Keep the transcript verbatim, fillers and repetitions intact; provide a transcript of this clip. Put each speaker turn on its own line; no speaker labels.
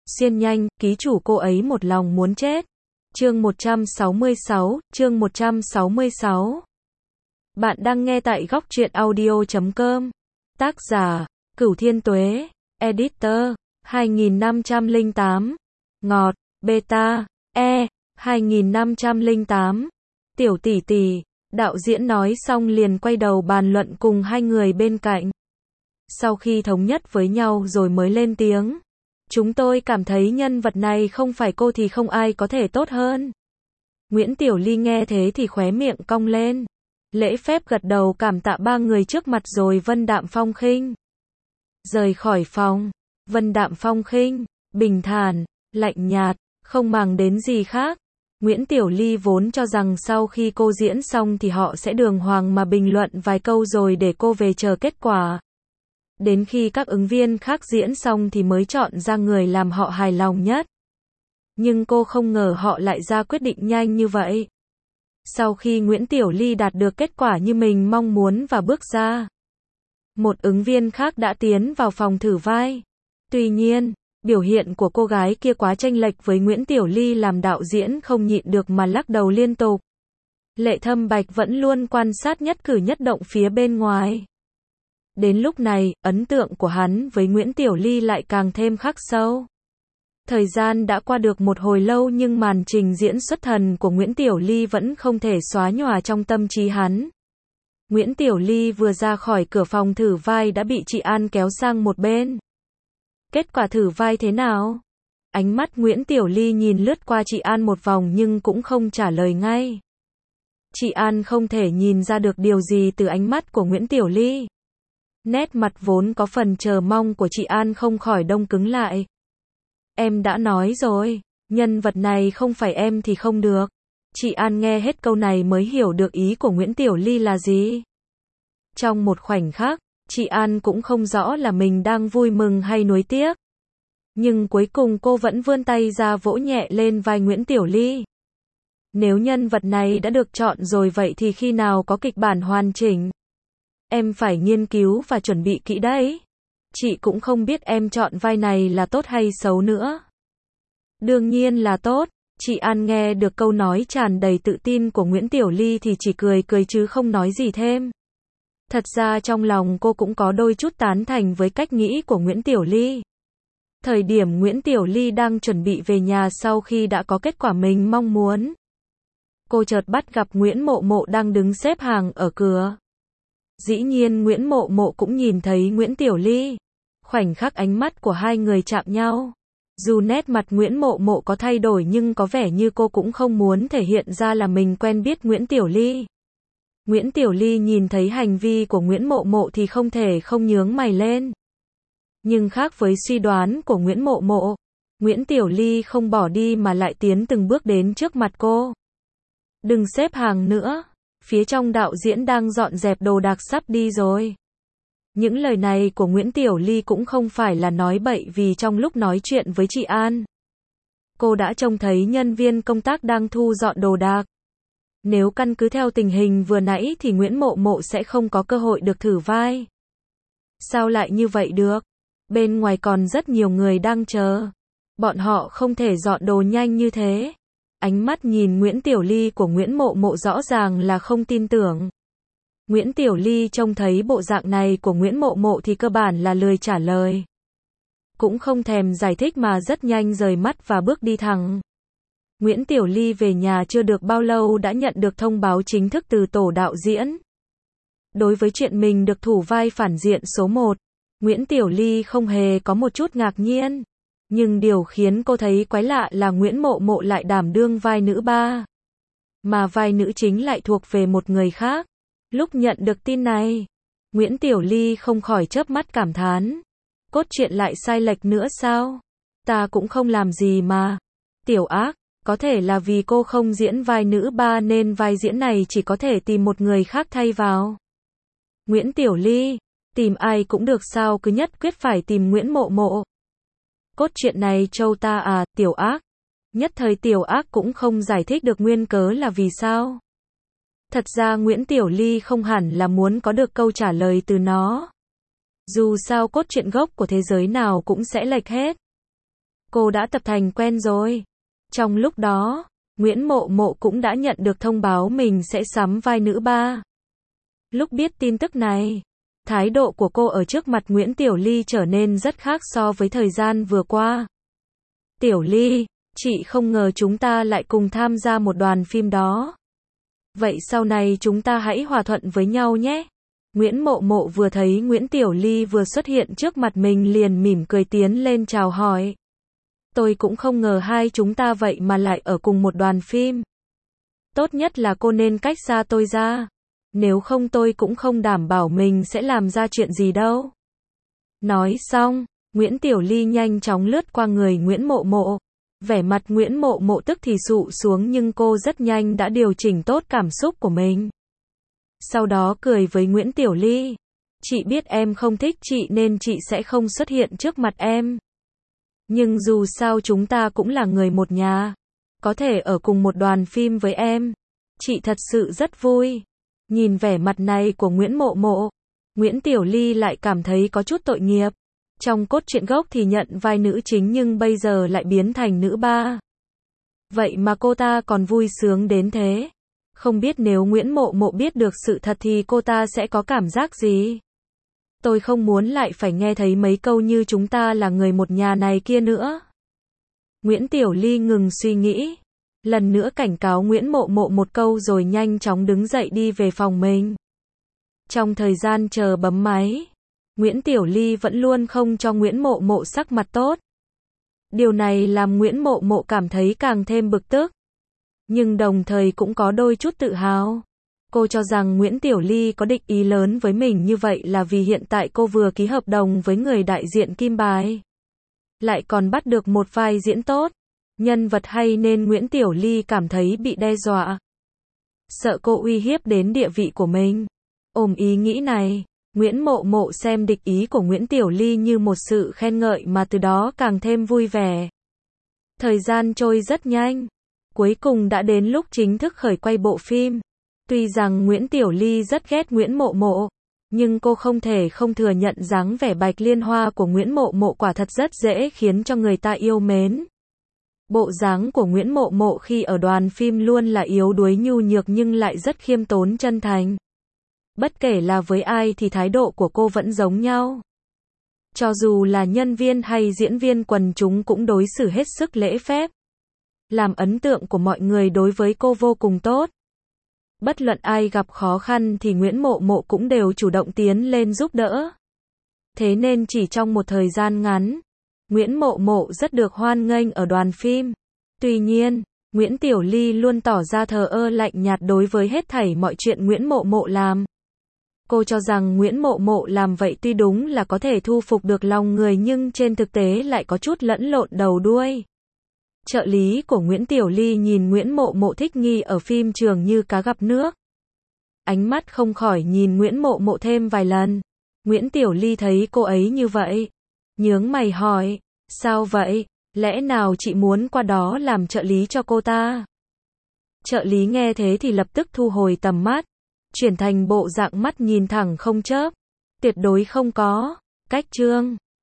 Xiên nhanh, ký chủ cô ấy một lòng muốn chết. Chương một trăm sáu mươi sáu, chương một trăm sáu mươi sáu. Bạn đang nghe tại góc truyện audio chấm com. Tác giả, Cửu Thiên Tuế, Editor, hai nghìn năm trăm lẻ tám. Ngọt, Beta, E, hai nghìn năm trăm lẻ tám. Tiểu tỷ tỷ, đạo diễn nói xong liền quay đầu bàn luận cùng hai người bên cạnh. Sau khi thống nhất với nhau rồi mới lên tiếng. Chúng tôi cảm thấy nhân vật này không phải cô thì không ai có thể tốt hơn. Nguyễn Tiểu Ly nghe thế thì khóe miệng cong lên. Lễ phép gật đầu cảm tạ ba người trước mặt rồi vân đạm phong khinh. Rời khỏi phòng, vân đạm phong khinh, bình thản, lạnh nhạt, không màng đến gì khác. Nguyễn Tiểu Ly vốn cho rằng sau khi cô diễn xong thì họ sẽ đường hoàng mà bình luận vài câu rồi để cô về chờ kết quả. Đến khi các ứng viên khác diễn xong thì mới chọn ra người làm họ hài lòng nhất. Nhưng cô không ngờ họ lại ra quyết định nhanh như vậy. Sau khi Nguyễn Tiểu Ly đạt được kết quả như mình mong muốn và bước ra, một ứng viên khác đã tiến vào phòng thử vai. Tuy nhiên, biểu hiện của cô gái kia quá chênh lệch với Nguyễn Tiểu Ly làm đạo diễn không nhịn được mà lắc đầu liên tục. Lệ Thâm Bạch vẫn luôn quan sát nhất cử nhất động phía bên ngoài. Đến lúc này, ấn tượng của hắn với Nguyễn Tiểu Ly lại càng thêm khắc sâu. Thời gian đã qua được một hồi lâu nhưng màn trình diễn xuất thần của Nguyễn Tiểu Ly vẫn không thể xóa nhòa trong tâm trí hắn. Nguyễn Tiểu Ly vừa ra khỏi cửa phòng thử vai đã bị chị An kéo sang một bên. Kết quả thử vai thế nào? Ánh mắt Nguyễn Tiểu Ly nhìn lướt qua chị An một vòng nhưng cũng không trả lời ngay. Chị An không thể nhìn ra được điều gì từ ánh mắt của Nguyễn Tiểu Ly. Nét mặt vốn có phần chờ mong của chị An không khỏi đông cứng lại. Em đã nói rồi, nhân vật này không phải em thì không được. Chị An nghe hết câu này mới hiểu được ý của Nguyễn Tiểu Ly là gì. Trong một khoảnh khắc, chị An cũng không rõ là mình đang vui mừng hay nuối tiếc. Nhưng cuối cùng cô vẫn vươn tay ra vỗ nhẹ lên vai Nguyễn Tiểu Ly. Nếu nhân vật này đã được chọn rồi vậy thì khi nào có kịch bản hoàn chỉnh? Em phải nghiên cứu và chuẩn bị kỹ đấy. Chị cũng không biết em chọn vai này là tốt hay xấu nữa. Đương nhiên là tốt. Chị An nghe được câu nói tràn đầy tự tin của Nguyễn Tiểu Ly thì chỉ cười cười chứ không nói gì thêm. Thật ra trong lòng cô cũng có đôi chút tán thành với cách nghĩ của Nguyễn Tiểu Ly. Thời điểm Nguyễn Tiểu Ly đang chuẩn bị về nhà sau khi đã có kết quả mình mong muốn, cô chợt bắt gặp Nguyễn Mộ Mộ đang đứng xếp hàng ở cửa. Dĩ nhiên Nguyễn Mộ Mộ cũng nhìn thấy Nguyễn Tiểu Ly. Khoảnh khắc ánh mắt của hai người chạm nhau. Dù nét mặt Nguyễn Mộ Mộ có thay đổi nhưng có vẻ như cô cũng không muốn thể hiện ra là mình quen biết Nguyễn Tiểu Ly. Nguyễn Tiểu Ly nhìn thấy hành vi của Nguyễn Mộ Mộ thì không thể không nhướng mày lên. Nhưng khác với suy đoán của Nguyễn Mộ Mộ, Nguyễn Tiểu Ly không bỏ đi mà lại tiến từng bước đến trước mặt cô. Đừng xếp hàng nữa. Phía trong đạo diễn đang dọn dẹp đồ đạc sắp đi rồi. Những lời này của Nguyễn Tiểu Ly cũng không phải là nói bậy vì trong lúc nói chuyện với chị An, cô đã trông thấy nhân viên công tác đang thu dọn đồ đạc. Nếu căn cứ theo tình hình vừa nãy thì Nguyễn Mộ Mộ sẽ không có cơ hội được thử vai. Sao lại như vậy được? Bên ngoài còn rất nhiều người đang chờ. Bọn họ không thể dọn đồ nhanh như thế. Ánh mắt nhìn Nguyễn Tiểu Ly của Nguyễn Mộ Mộ rõ ràng là không tin tưởng. Nguyễn Tiểu Ly trông thấy bộ dạng này của Nguyễn Mộ Mộ thì cơ bản là lười trả lời. Cũng không thèm giải thích mà rất nhanh rời mắt và bước đi thẳng. Nguyễn Tiểu Ly về nhà chưa được bao lâu đã nhận được thông báo chính thức từ tổ đạo diễn. Đối với chuyện mình được thủ vai phản diện số một, Nguyễn Tiểu Ly không hề có một chút ngạc nhiên. Nhưng điều khiến cô thấy quái lạ là Nguyễn Mộ Mộ lại đảm đương vai nữ ba. Mà vai nữ chính lại thuộc về một người khác. Lúc nhận được tin này, Nguyễn Tiểu Ly không khỏi chớp mắt cảm thán. Cốt truyện lại sai lệch nữa sao? Ta cũng không làm gì mà. Tiểu ác, có thể là vì cô không diễn vai nữ ba nên vai diễn này chỉ có thể tìm một người khác thay vào. Nguyễn Tiểu Ly, tìm ai cũng được sao cứ nhất quyết phải tìm Nguyễn Mộ Mộ? Cốt truyện này châu ta à, Tiểu ác. Nhất thời Tiểu ác cũng không giải thích được nguyên cớ là vì sao. Thật ra Nguyễn Tiểu Ly không hẳn là muốn có được câu trả lời từ nó. Dù sao cốt truyện gốc của thế giới nào cũng sẽ lệch hết. cô đã tập thành quen rồi. Trong lúc đó, Nguyễn Mộ Mộ cũng đã nhận được thông báo mình sẽ sắm vai nữ ba. Lúc biết tin tức này, thái độ của cô ở trước mặt Nguyễn Tiểu Ly trở nên rất khác so với thời gian vừa qua. Tiểu Ly, chị không ngờ chúng ta lại cùng tham gia một đoàn phim đó. Vậy sau này chúng ta hãy hòa thuận với nhau nhé. Nguyễn Mộ Mộ vừa thấy Nguyễn Tiểu Ly vừa xuất hiện trước mặt mình liền mỉm cười tiến lên chào hỏi. Tôi cũng không ngờ hai chúng ta vậy mà lại ở cùng một đoàn phim. Tốt nhất là cô nên cách xa tôi ra. Nếu không tôi cũng không đảm bảo mình sẽ làm ra chuyện gì đâu. Nói xong, Nguyễn Tiểu Ly nhanh chóng lướt qua người Nguyễn Mộ Mộ. Vẻ mặt Nguyễn Mộ Mộ tức thì sụ xuống nhưng cô rất nhanh đã điều chỉnh tốt cảm xúc của mình. Sau đó cười với Nguyễn Tiểu Ly. Chị biết em không thích chị nên chị sẽ không xuất hiện trước mặt em. Nhưng dù sao chúng ta cũng là người một nhà. Có thể ở cùng một đoàn phim với em. Chị thật sự rất vui. Nhìn vẻ mặt này của Nguyễn Mộ Mộ, Nguyễn Tiểu Ly lại cảm thấy có chút tội nghiệp. Trong cốt truyện gốc thì nhận vai nữ chính nhưng bây giờ lại biến thành nữ ba. Vậy mà cô ta còn vui sướng đến thế. Không biết nếu Nguyễn Mộ Mộ biết được sự thật thì cô ta sẽ có cảm giác gì? Tôi không muốn lại phải nghe thấy mấy câu như chúng ta là người một nhà này kia nữa. Nguyễn Tiểu Ly ngừng suy nghĩ. Lần nữa cảnh cáo Nguyễn Mộ Mộ một câu rồi nhanh chóng đứng dậy đi về phòng mình. Trong thời gian chờ bấm máy, Nguyễn Tiểu Ly vẫn luôn không cho Nguyễn Mộ Mộ sắc mặt tốt. Điều này làm Nguyễn Mộ Mộ cảm thấy càng thêm bực tức. Nhưng đồng thời cũng có đôi chút tự hào. Cô cho rằng Nguyễn Tiểu Ly có địch ý lớn với mình như vậy là vì hiện tại cô vừa ký hợp đồng với người đại diện Kim Bài. Lại còn bắt được một vai diễn tốt, nhân vật hay nên Nguyễn Tiểu Ly cảm thấy bị đe dọa. Sợ cô uy hiếp đến địa vị của mình. Ôm ý nghĩ này, Nguyễn Mộ Mộ xem địch ý của Nguyễn Tiểu Ly như một sự khen ngợi mà từ đó càng thêm vui vẻ. Thời gian trôi rất nhanh. Cuối cùng đã đến lúc chính thức khởi quay bộ phim. Tuy rằng Nguyễn Tiểu Ly rất ghét Nguyễn Mộ Mộ, nhưng cô không thể không thừa nhận dáng vẻ bạch liên hoa của Nguyễn Mộ Mộ quả thật rất dễ khiến cho người ta yêu mến. Bộ dáng của Nguyễn Mộ Mộ khi ở đoàn phim luôn là yếu đuối nhu nhược nhưng lại rất khiêm tốn chân thành. Bất kể là với ai thì thái độ của cô vẫn giống nhau. Cho dù là nhân viên hay diễn viên quần chúng cũng đối xử hết sức lễ phép. Làm ấn tượng của mọi người đối với cô vô cùng tốt. Bất luận ai gặp khó khăn thì Nguyễn Mộ Mộ cũng đều chủ động tiến lên giúp đỡ. Thế nên chỉ trong một thời gian ngắn, Nguyễn Mộ Mộ rất được hoan nghênh ở đoàn phim. Tuy nhiên, Nguyễn Tiểu Ly luôn tỏ ra thờ ơ lạnh nhạt đối với hết thảy mọi chuyện Nguyễn Mộ Mộ làm. Cô cho rằng Nguyễn Mộ Mộ làm vậy tuy đúng là có thể thu phục được lòng người nhưng trên thực tế lại có chút lẫn lộn đầu đuôi. Trợ lý của Nguyễn Tiểu Ly nhìn Nguyễn Mộ Mộ thích nghi ở phim trường như cá gặp nước. Ánh mắt không khỏi nhìn Nguyễn Mộ Mộ thêm vài lần. Nguyễn Tiểu Ly thấy cô ấy như vậy, nhướng mày hỏi, sao vậy, lẽ nào chị muốn qua đó làm trợ lý cho cô ta? Trợ lý nghe thế thì lập tức thu hồi tầm mắt, chuyển thành bộ dạng mắt nhìn thẳng không chớp. Tuyệt đối không có, cách chương.